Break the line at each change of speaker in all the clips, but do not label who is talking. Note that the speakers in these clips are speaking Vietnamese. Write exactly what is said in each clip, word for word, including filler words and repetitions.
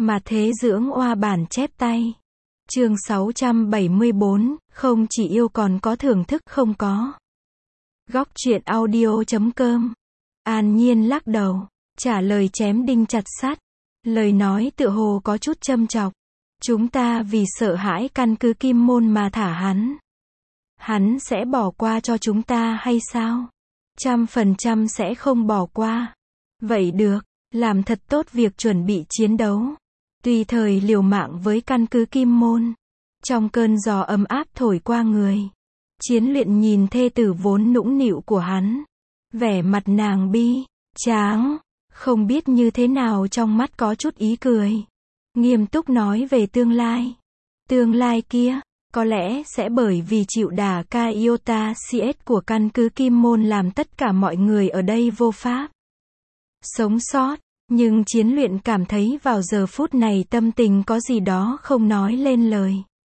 Mà thế dưỡng oa bản chép tay. Chương sáu trăm bảy mươi bốn, không chỉ yêu còn có thưởng thức không có. Góc truyện audio chấm com. An Nhiên lắc đầu, trả lời chém đinh chặt sắt. Lời nói tựa hồ có chút châm chọc. Chúng ta vì sợ hãi căn cứ Kim Môn mà thả hắn. Hắn sẽ bỏ qua cho chúng ta hay sao? Trăm phần trăm sẽ không bỏ qua. Vậy được, làm thật tốt việc chuẩn bị chiến đấu. Tùy thời liều mạng với căn cứ Kim Môn. Trong cơn gió ấm áp thổi qua người. Chiến luyện nhìn thê tử vốn nũng nịu của hắn. Vẻ mặt nàng bi, tráng, không biết như thế nào trong mắt có chút ý cười. Nghiêm túc nói về tương lai. Tương lai kia, có lẽ sẽ bởi vì chịu đả ca iota cs của căn cứ Kim Môn làm tất cả mọi người ở đây vô pháp sống sót. Nhưng chiến luyện cảm thấy vào giờ phút này tâm tình có gì đó không nói lên lời.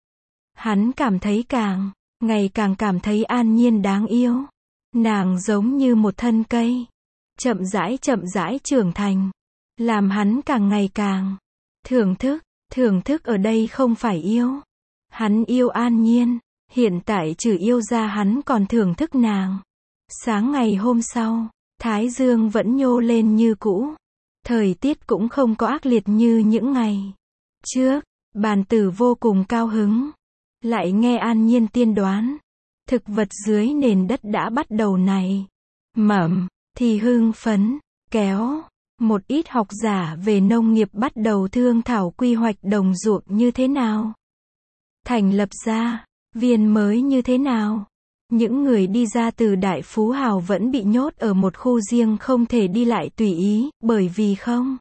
Hắn cảm thấy càng, ngày càng cảm thấy An Nhiên đáng yêu. Nàng giống như một thân cây. Chậm rãi chậm rãi trưởng thành. Làm hắn càng ngày càng thưởng thức. Thưởng thức ở đây không phải yêu. Hắn yêu An Nhiên. Hiện tại trừ yêu ra hắn còn thưởng thức nàng. Sáng ngày hôm sau, Thái Dương vẫn nhô lên như cũ. Thời tiết cũng không có ác liệt như những ngày trước. Bàn tử vô cùng cao hứng. Lại nghe An Nhiên tiên đoán. Thực vật dưới nền đất đã bắt đầu nảy mầm, thì hưng phấn, kéo. Một ít học giả về nông nghiệp bắt đầu thương thảo quy hoạch đồng ruộng như thế nào. Thành lập ra, viên mới như thế nào. Những người đi ra từ Đại Phú Hào vẫn bị nhốt ở một khu riêng không thể đi lại tùy ý, bởi vì không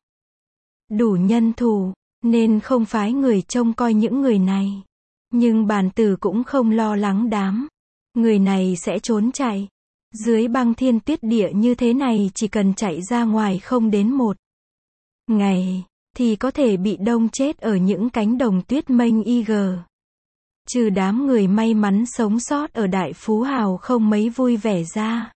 đủ nhân thủ, nên không phái người trông coi những người này. Nhưng bàn tử cũng không lo lắng đám người này sẽ trốn chạy. Dưới băng thiên tuyết địa như thế này chỉ cần chạy ra ngoài không đến một ngày, thì có thể bị đông chết ở những cánh đồng tuyết mênh ig. Trừ đám người may mắn sống sót ở Đại Phú Hào không mấy vui vẻ ra,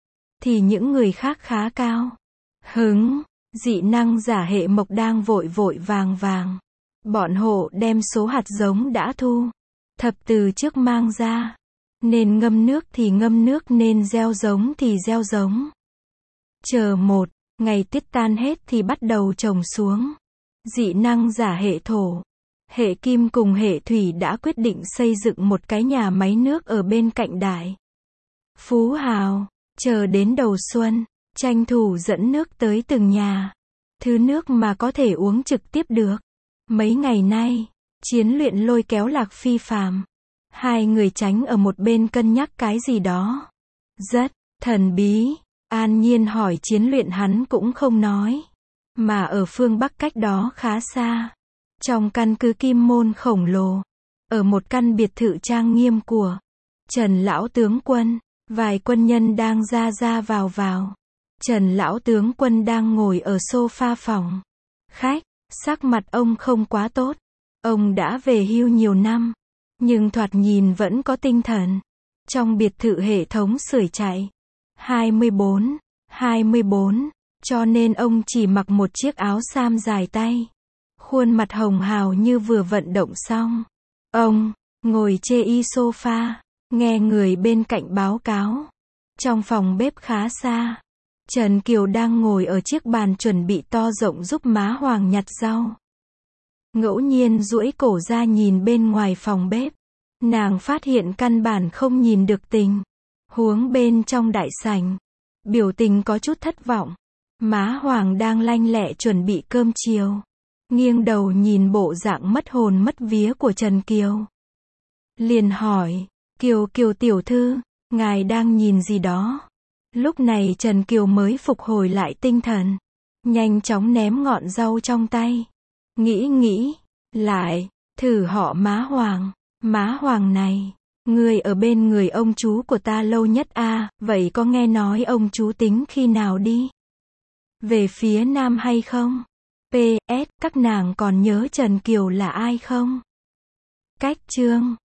thì những người khác khá cao hứng. Dị năng giả hệ mộc đang vội vội vàng vàng. Bọn hộ đem số hạt giống đã thu thập từ trước mang ra. Nên ngâm nước thì ngâm nước, nên gieo giống thì gieo giống. Chờ một ngày tuyết tan hết thì bắt đầu trồng xuống. Dị năng giả hệ thổ, hệ kim cùng hệ thủy đã quyết định xây dựng một cái nhà máy nước ở bên cạnh Đại Phú Hào. Chờ đến đầu xuân, tranh thủ dẫn nước tới từng nhà. Thứ nước mà có thể uống trực tiếp được. Mấy ngày nay, chiến luyện lôi kéo Lạc Phi Phàm. Hai người tránh ở một bên cân nhắc cái gì đó rất thần bí. An Nhiên hỏi chiến luyện, hắn cũng không nói. Mà ở phương Bắc cách đó khá xa, trong căn cứ Kim Môn khổng lồ, ở một căn biệt thự trang nghiêm của Trần Lão Tướng Quân, vài quân nhân đang ra ra vào vào. Trần Lão Tướng Quân đang ngồi ở sofa phòng khách. Sắc mặt ông không quá tốt. Ông đã về hưu nhiều năm, nhưng thoạt nhìn vẫn có tinh thần. Trong biệt thự hệ thống sưởi chạy hai mươi bốn, hai mươi bốn, cho nên ông chỉ mặc một chiếc áo sam dài tay. Khuôn mặt hồng hào như vừa vận động xong. Ông ngồi chê y sofa, nghe người bên cạnh báo cáo. Trong phòng bếp khá xa, Trần Kiều đang ngồi ở chiếc bàn chuẩn bị to rộng giúp má Hoàng nhặt rau. Ngẫu nhiên duỗi cổ ra nhìn bên ngoài phòng bếp. Nàng phát hiện căn bản không nhìn được tình huống bên trong đại sảnh. Biểu tình có chút thất vọng. Má Hoàng đang lanh lẹ chuẩn bị cơm chiều. Nghiêng đầu nhìn bộ dạng mất hồn mất vía của Trần Kiều. Liền hỏi, Kiều Kiều tiểu thư, ngài đang nhìn gì đó? Lúc này Trần Kiều mới phục hồi lại tinh thần. Nhanh chóng ném ngọn rau trong tay. Nghĩ nghĩ, lại, thử họ má Hoàng. Má Hoàng này, người ở bên người ông chú của ta lâu nhất a, à, vậy có nghe nói ông chú tính khi nào đi về phía Nam hay không? pê ét, các nàng còn nhớ Trần Kiều là ai không? Cách chương